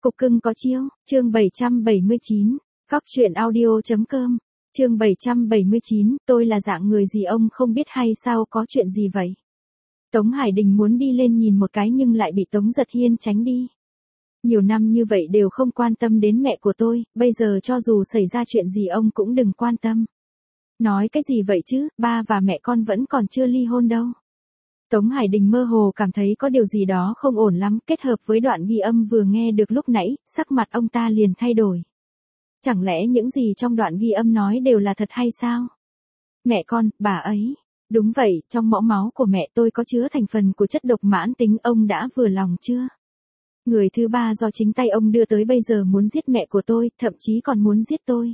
Cục cưng có chiêu, chương 779, Cóc truyện audio.com, chương 779, tôi là dạng người gì ông không biết hay sao, có chuyện gì vậy? Tống Hải Đình muốn đi lên nhìn một cái nhưng lại bị Tống Giật Hiên tránh đi. Nhiều năm như vậy đều không quan tâm đến mẹ của tôi, bây giờ cho dù xảy ra chuyện gì ông cũng đừng quan tâm. Nói cái gì vậy chứ, ba và mẹ con vẫn còn chưa ly hôn đâu. Tống Hải Đình mơ hồ cảm thấy có điều gì đó không ổn lắm, kết hợp với đoạn ghi âm vừa nghe được lúc nãy, sắc mặt ông ta liền thay đổi. Chẳng lẽ những gì trong đoạn ghi âm nói đều là thật hay sao? Mẹ con, bà ấy. Đúng vậy, trong mẫu máu của mẹ tôi có chứa thành phần của chất độc mãn tính, ông đã vừa lòng chưa? Người thứ ba do chính tay ông đưa tới bây giờ muốn giết mẹ của tôi, thậm chí còn muốn giết tôi.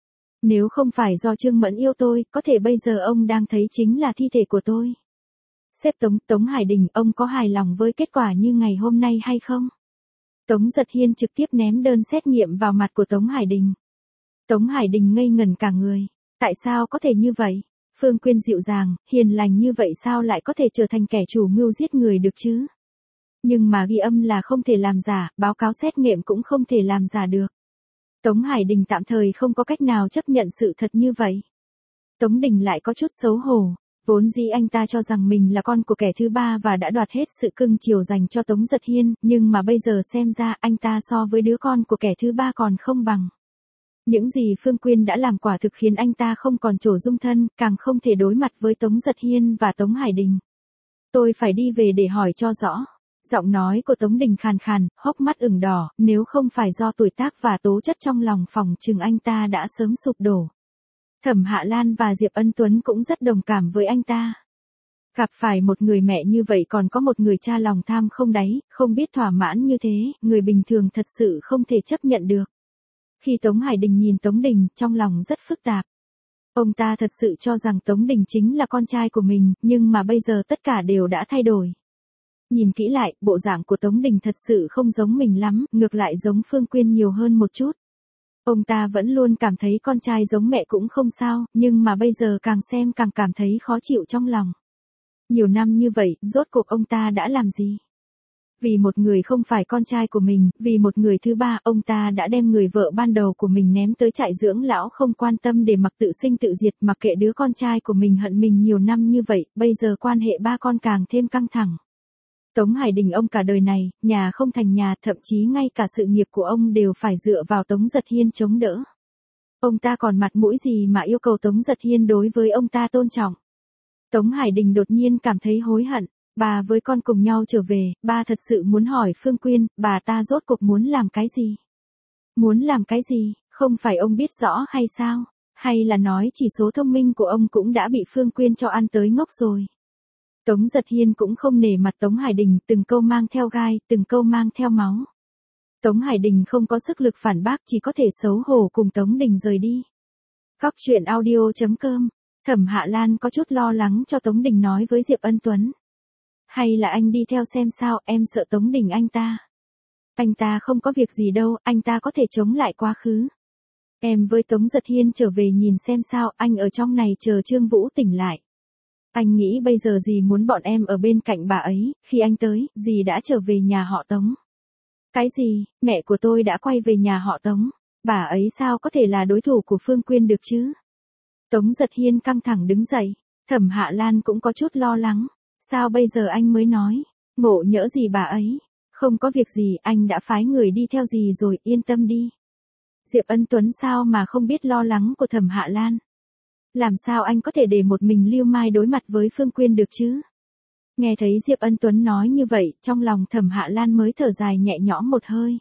Nếu không phải do Trương Mẫn yêu tôi, có thể bây giờ ông đang thấy chính là thi thể của tôi. Sếp Tống Hải Đình, ông có hài lòng với kết quả như ngày hôm nay hay không? Tống Giật Hiên trực tiếp ném đơn xét nghiệm vào mặt của Tống Hải Đình. Tống Hải Đình ngây ngẩn cả người. Tại sao có thể như vậy? Phương Quyên dịu dàng, hiền lành như vậy sao lại có thể trở thành kẻ chủ mưu giết người được chứ? Nhưng mà ghi âm là không thể làm giả, báo cáo xét nghiệm cũng không thể làm giả được. Tống Hải Đình tạm thời không có cách nào chấp nhận sự thật như vậy. Tống Đình lại có chút xấu hổ. Vốn dĩ anh ta cho rằng mình là con của kẻ thứ ba và đã đoạt hết sự cưng chiều dành cho Tống Giật Hiên, nhưng mà bây giờ xem ra anh ta so với đứa con của kẻ thứ ba còn không bằng. Những gì Phương Quyên đã làm quả thực khiến anh ta không còn chỗ dung thân, càng không thể đối mặt với Tống Giật Hiên và Tống Hải Đình. Tôi phải đi về để hỏi cho rõ. Giọng nói của Tống Đình khàn khàn, hốc mắt ửng đỏ, nếu không phải do tuổi tác và tố chất trong lòng phòng chừng anh ta đã sớm sụp đổ. Thẩm Hạ Lan và Diệp Ân Tuấn cũng rất đồng cảm với anh ta. Gặp phải một người mẹ như vậy còn có một người cha lòng tham không đáy, không biết thỏa mãn như thế, người bình thường thật sự không thể chấp nhận được. Khi Tống Hải Đình nhìn Tống Đình, trong lòng rất phức tạp. Ông ta thật sự cho rằng Tống Đình chính là con trai của mình, nhưng mà bây giờ tất cả đều đã thay đổi. Nhìn kỹ lại, bộ dạng của Tống Đình thật sự không giống mình lắm, ngược lại giống Phương Quyên nhiều hơn một chút. Ông ta vẫn luôn cảm thấy con trai giống mẹ cũng không sao, nhưng mà bây giờ càng xem càng cảm thấy khó chịu trong lòng. Nhiều năm như vậy, rốt cuộc ông ta đã làm gì? Vì một người không phải con trai của mình, vì một người thứ ba, ông ta đã đem người vợ ban đầu của mình ném tới trại dưỡng lão không quan tâm để mặc tự sinh tự diệt, mặc kệ đứa con trai của mình hận mình nhiều năm như vậy, bây giờ quan hệ ba con càng thêm căng thẳng. Tống Hải Đình ông cả đời này, nhà không thành nhà, thậm chí ngay cả sự nghiệp của ông đều phải dựa vào Tống Giật Hiên chống đỡ. Ông ta còn mặt mũi gì mà yêu cầu Tống Giật Hiên đối với ông ta tôn trọng. Tống Hải Đình đột nhiên cảm thấy hối hận, bà với con cùng nhau trở về, ba thật sự muốn hỏi Phương Quyên, bà ta rốt cuộc muốn làm cái gì? Muốn làm cái gì, không phải ông biết rõ hay sao? Hay là nói chỉ số thông minh của ông cũng đã bị Phương Quyên cho ăn tới ngốc rồi? Tống Giật Hiên cũng không nể mặt Tống Hải Đình, từng câu mang theo gai, từng câu mang theo máu. Tống Hải Đình không có sức lực phản bác, chỉ có thể xấu hổ cùng Tống Đình rời đi. Cóc truyện audio.com, Thẩm Hạ Lan có chút lo lắng cho Tống Đình nói với Diệp Ân Tuấn. Hay là anh đi theo xem sao, em sợ Tống Đình anh ta. Anh ta không có việc gì đâu, anh ta có thể chống lại quá khứ. Em với Tống Giật Hiên trở về nhìn xem sao, anh ở trong này chờ Trương Vũ tỉnh lại. Anh nghĩ bây giờ dì muốn bọn em ở bên cạnh bà ấy, khi anh tới, dì đã trở về nhà họ Tống. Cái gì, mẹ của tôi đã quay về nhà họ Tống, bà ấy sao có thể là đối thủ của Phương Quyên được chứ? Tống Giật Hiên căng thẳng đứng dậy, Thẩm Hạ Lan cũng có chút lo lắng, sao bây giờ anh mới nói, ngộ nhỡ gì bà ấy, không có việc gì, anh đã phái người đi theo dì rồi, yên tâm đi. Diệp Ân Tuấn sao mà không biết lo lắng của Thẩm Hạ Lan? Làm sao anh có thể để một mình Lưu Mai đối mặt với Phương Quyên được chứ? Nghe thấy Diệp Ân Tuấn nói như vậy, trong lòng Thẩm Hạ Lan mới thở dài nhẹ nhõm một hơi.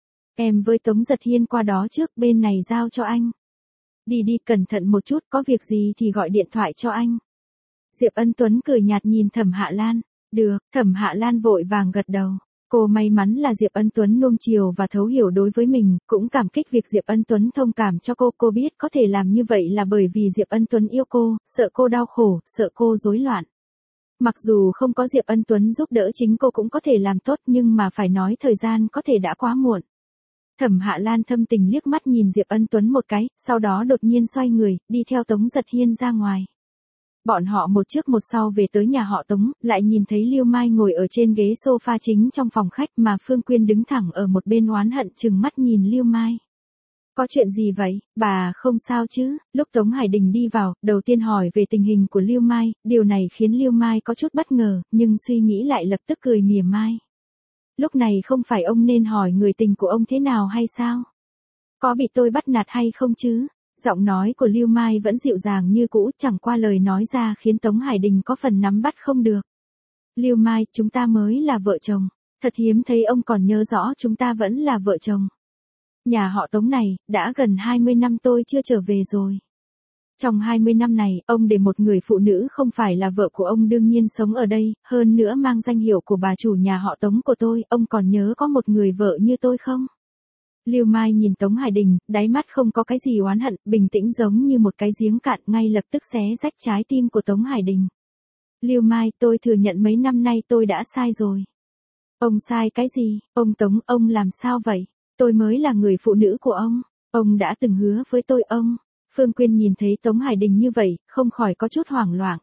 Em với Tống Giật Hiên qua đó trước, bên này giao cho anh. Đi đi, cẩn thận một chút, có việc gì thì gọi điện thoại cho anh. Diệp Ân Tuấn cười nhạt nhìn Thẩm Hạ Lan. Được, Thẩm Hạ Lan vội vàng gật đầu. Cô may mắn là Diệp Ân Tuấn nuông chiều và thấu hiểu đối với mình, cũng cảm kích việc Diệp Ân Tuấn thông cảm cho cô biết có thể làm như vậy là bởi vì Diệp Ân Tuấn yêu cô, sợ cô đau khổ, sợ cô rối loạn. Mặc dù không có Diệp Ân Tuấn giúp đỡ chính cô cũng có thể làm tốt nhưng mà phải nói thời gian có thể đã quá muộn. Thẩm Hạ Lan thâm tình liếc mắt nhìn Diệp Ân Tuấn một cái, sau đó đột nhiên xoay người, đi theo Tống Giật Hiên ra ngoài. Bọn họ một trước một sau về tới nhà họ Tống, lại nhìn thấy Lưu Mai ngồi ở trên ghế sofa chính trong phòng khách mà Phương Quyên đứng thẳng ở một bên oán hận chừng mắt nhìn Lưu Mai. Có chuyện gì vậy, bà không sao chứ? Lúc Tống Hải Đình đi vào, đầu tiên hỏi về tình hình của Lưu Mai, điều này khiến Lưu Mai có chút bất ngờ, nhưng suy nghĩ lại lập tức cười mỉa mai. Lúc này không phải ông nên hỏi người tình của ông thế nào hay sao? Có bị tôi bắt nạt hay không chứ? Giọng nói của Lưu Mai vẫn dịu dàng như cũ, chẳng qua lời nói ra khiến Tống Hải Đình có phần nắm bắt không được. Lưu Mai, chúng ta mới là vợ chồng. Thật hiếm thấy ông còn nhớ rõ chúng ta vẫn là vợ chồng. Nhà họ Tống này, đã gần 20 năm tôi chưa trở về rồi. Trong 20 năm này, ông để một người phụ nữ không phải là vợ của ông đương nhiên sống ở đây, hơn nữa mang danh hiệu của bà chủ nhà họ Tống của tôi, ông còn nhớ có một người vợ như tôi không? Lưu Mai nhìn Tống Hải Đình, đáy mắt không có cái gì oán hận, bình tĩnh giống như một cái giếng cạn, ngay lập tức xé rách trái tim của Tống Hải Đình. Lưu Mai, tôi thừa nhận mấy năm nay tôi đã sai rồi. Ông sai cái gì? Ông Tống, ông làm sao vậy? Tôi mới là người phụ nữ của ông. Ông đã từng hứa với tôi ông. Phương Quyên nhìn thấy Tống Hải Đình như vậy, không khỏi có chút hoảng loạn.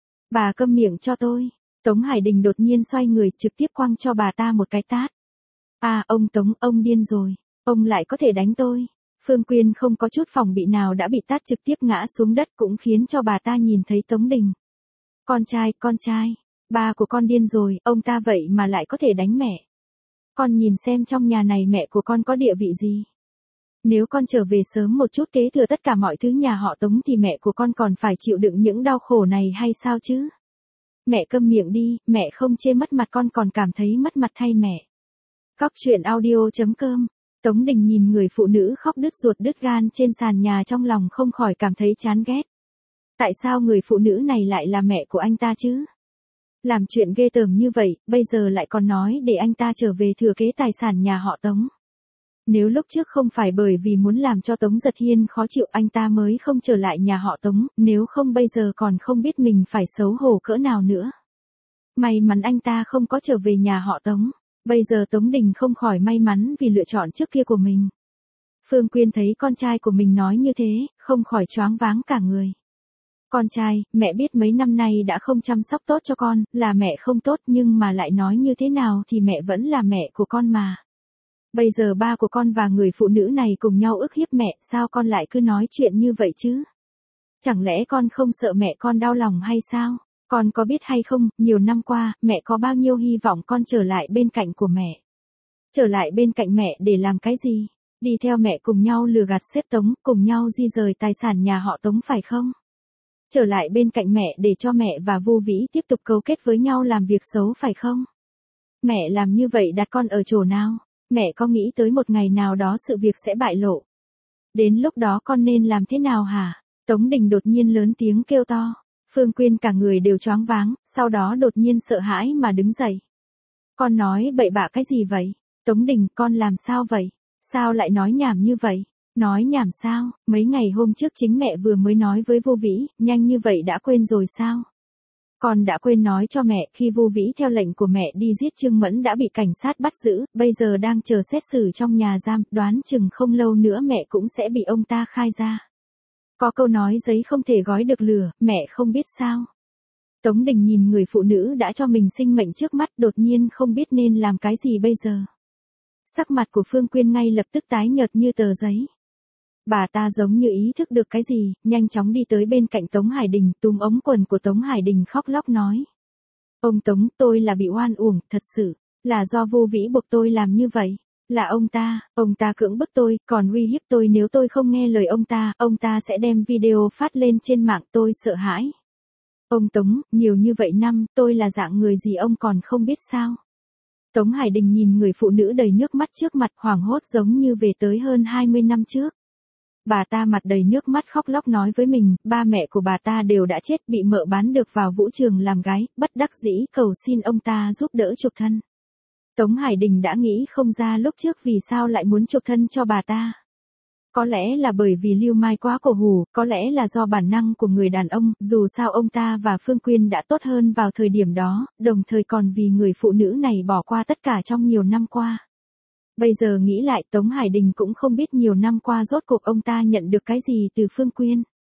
Bà câm miệng cho tôi. Tống Hải Đình đột nhiên xoay người trực tiếp quăng cho bà ta một cái tát. À, ông Tống, ông điên rồi. Ông lại có thể đánh tôi. Phương Quyên không có chút phòng bị nào đã bị tát trực tiếp ngã xuống đất cũng khiến cho bà ta nhìn thấy Tống Đình. Con trai, ba của con điên rồi, ông ta vậy mà lại có thể đánh mẹ. Con nhìn xem trong nhà này mẹ của con có địa vị gì. Nếu con trở về sớm một chút kế thừa tất cả mọi thứ nhà họ Tống thì mẹ của con còn phải chịu đựng những đau khổ này hay sao chứ? Mẹ câm miệng đi, mẹ không chê mất mặt con còn cảm thấy mất mặt thay mẹ. Cóc truyện audio.com. Tống Đình nhìn người phụ nữ khóc đứt ruột đứt gan trên sàn nhà trong lòng không khỏi cảm thấy chán ghét. Tại sao người phụ nữ này lại là mẹ của anh ta chứ? Làm chuyện ghê tởm như vậy, bây giờ lại còn nói để anh ta trở về thừa kế tài sản nhà họ Tống. Nếu lúc trước không phải bởi vì muốn làm cho Tống Giật Hiên khó chịu anh ta mới không trở lại nhà họ Tống, nếu không bây giờ còn không biết mình phải xấu hổ cỡ nào nữa. May mắn anh ta không có trở về nhà họ Tống. Bây giờ Tống Đình không khỏi may mắn vì lựa chọn trước kia của mình. Phương Quyên thấy con trai của mình nói như thế, không khỏi choáng váng cả người. Con trai, mẹ biết mấy năm nay đã không chăm sóc tốt cho con, là mẹ không tốt nhưng mà lại nói như thế nào thì mẹ vẫn là mẹ của con mà. Bây giờ ba của con và người phụ nữ này cùng nhau ức hiếp mẹ, sao con lại cứ nói chuyện như vậy chứ? Chẳng lẽ con không sợ mẹ con đau lòng hay sao? Con có biết hay không, nhiều năm qua, mẹ có bao nhiêu hy vọng con trở lại bên cạnh của mẹ. Trở lại bên cạnh mẹ để làm cái gì? Đi theo mẹ cùng nhau lừa gạt sếp Tống, cùng nhau di rời tài sản nhà họ Tống phải không? Trở lại bên cạnh mẹ để cho mẹ và Vu Vĩ tiếp tục cấu kết với nhau làm việc xấu phải không? Mẹ làm như vậy đặt con ở chỗ nào? Mẹ có nghĩ tới một ngày nào đó sự việc sẽ bại lộ? Đến lúc đó con nên làm thế nào hả? Tống Đình đột nhiên lớn tiếng kêu to. Phương Quyên cả người đều choáng váng, sau đó đột nhiên sợ hãi mà đứng dậy. Con nói bậy bạ cái gì vậy? Tống Đình, con làm sao vậy? Sao lại nói nhảm như vậy? Nói nhảm sao? Mấy ngày hôm trước chính mẹ vừa mới nói với Vô Vĩ, nhanh như vậy đã quên rồi sao? Con đã quên nói cho mẹ khi Vô Vĩ theo lệnh của mẹ đi giết Trương Mẫn đã bị cảnh sát bắt giữ, bây giờ đang chờ xét xử trong nhà giam, đoán chừng không lâu nữa mẹ cũng sẽ bị ông ta khai ra. Có câu nói giấy không thể gói được lửa, mẹ không biết sao. Tống Đình nhìn người phụ nữ đã cho mình sinh mệnh trước mắt đột nhiên không biết nên làm cái gì bây giờ. Sắc mặt của Phương Quyên ngay lập tức tái nhợt như tờ giấy. Bà ta giống như ý thức được cái gì, nhanh chóng đi tới bên cạnh Tống Hải Đình, túm ống quần của Tống Hải Đình khóc lóc nói. Ông Tống, tôi là bị oan uổng, thật sự, là do Vô Vĩ buộc tôi làm như vậy. Là ông ta cưỡng bức tôi, còn uy hiếp tôi nếu tôi không nghe lời ông ta sẽ đem video phát lên trên mạng tôi sợ hãi. Ông Tống, nhiều như vậy năm, tôi là dạng người gì ông còn không biết sao. Tống Hải Đình nhìn người phụ nữ đầy nước mắt trước mặt hoảng hốt giống như về tới hơn 20 năm trước. Bà ta mặt đầy nước mắt khóc lóc nói với mình, ba mẹ của bà ta đều đã chết bị mợ bán được vào vũ trường làm gái, bất đắc dĩ cầu xin ông ta giúp đỡ chuộc thân. Tống Hải Đình đã nghĩ không ra lúc trước vì sao lại muốn chuộc thân cho bà ta. Có lẽ là bởi vì Lưu Mai quá cổ hủ, có lẽ là do bản năng của người đàn ông, dù sao ông ta và Phương Quyên đã tốt hơn vào thời điểm đó, đồng thời còn vì người phụ nữ này bỏ qua tất cả trong nhiều năm qua. Bây giờ nghĩ lại Tống Hải Đình cũng không biết nhiều năm qua rốt cuộc ông ta nhận được cái gì từ Phương Quyên.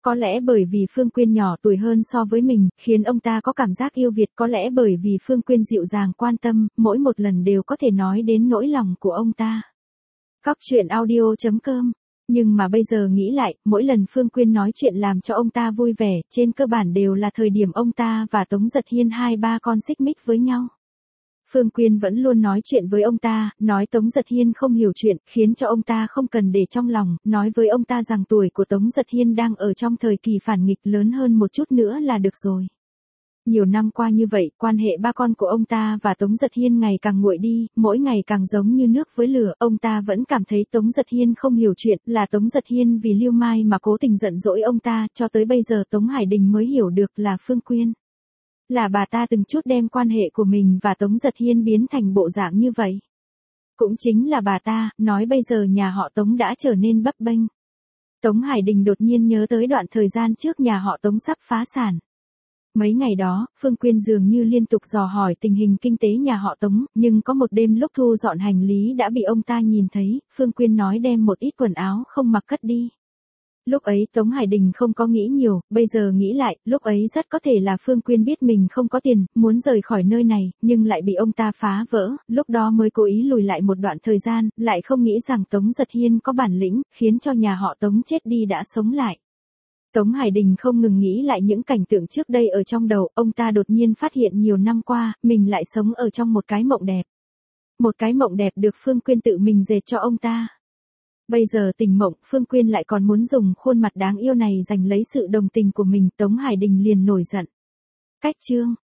Có lẽ bởi vì Phương Quyên nhỏ tuổi hơn so với mình, khiến ông ta có cảm giác yêu Việt, có lẽ bởi vì Phương Quyên dịu dàng quan tâm, mỗi một lần đều có thể nói đến nỗi lòng của ông ta. Cóc truyện audio.com. Nhưng mà bây giờ nghĩ lại, mỗi lần Phương Quyên nói chuyện làm cho ông ta vui vẻ, trên cơ bản đều là thời điểm ông ta và Tống Giật Hiên hai ba con xích mích với nhau. Phương Quyên vẫn luôn nói chuyện với ông ta, nói Tống Giật Hiên không hiểu chuyện, khiến cho ông ta không cần để trong lòng, nói với ông ta rằng tuổi của Tống Giật Hiên đang ở trong thời kỳ phản nghịch, lớn hơn một chút nữa là được rồi. Nhiều năm qua như vậy, quan hệ ba con của ông ta và Tống Giật Hiên ngày càng nguội đi, mỗi ngày càng giống như nước với lửa, ông ta vẫn cảm thấy Tống Giật Hiên không hiểu chuyện, là Tống Giật Hiên vì Lưu Mai mà cố tình giận dỗi ông ta, cho tới bây giờ Tống Hải Đình mới hiểu được là Phương Quyên. Là bà ta từng chút đem quan hệ của mình và Tống Giật Hiên biến thành bộ dạng như vậy. Cũng chính là bà ta, nói bây giờ nhà họ Tống đã trở nên bấp bênh. Tống Hải Đình đột nhiên nhớ tới đoạn thời gian trước nhà họ Tống sắp phá sản. Mấy ngày đó, Phương Quyên dường như liên tục dò hỏi tình hình kinh tế nhà họ Tống, nhưng có một đêm lúc thu dọn hành lý đã bị ông ta nhìn thấy, Phương Quyên nói đem một ít quần áo không mặc cất đi. Lúc ấy Tống Hải Đình không có nghĩ nhiều, bây giờ nghĩ lại, lúc ấy rất có thể là Phương Quyên biết mình không có tiền, muốn rời khỏi nơi này, nhưng lại bị ông ta phá vỡ, lúc đó mới cố ý lùi lại một đoạn thời gian, lại không nghĩ rằng Tống Giật Hiên có bản lĩnh, khiến cho nhà họ Tống chết đi đã sống lại. Tống Hải Đình không ngừng nghĩ lại những cảnh tượng trước đây ở trong đầu, ông ta đột nhiên phát hiện nhiều năm qua, mình lại sống ở trong một cái mộng đẹp. Một cái mộng đẹp được Phương Quyên tự mình dệt cho ông ta. Bây giờ tỉnh mộng, Phương Quyên lại còn muốn dùng khuôn mặt đáng yêu này giành lấy sự đồng tình của mình, Tống Hải Đình liền nổi giận. Cách chương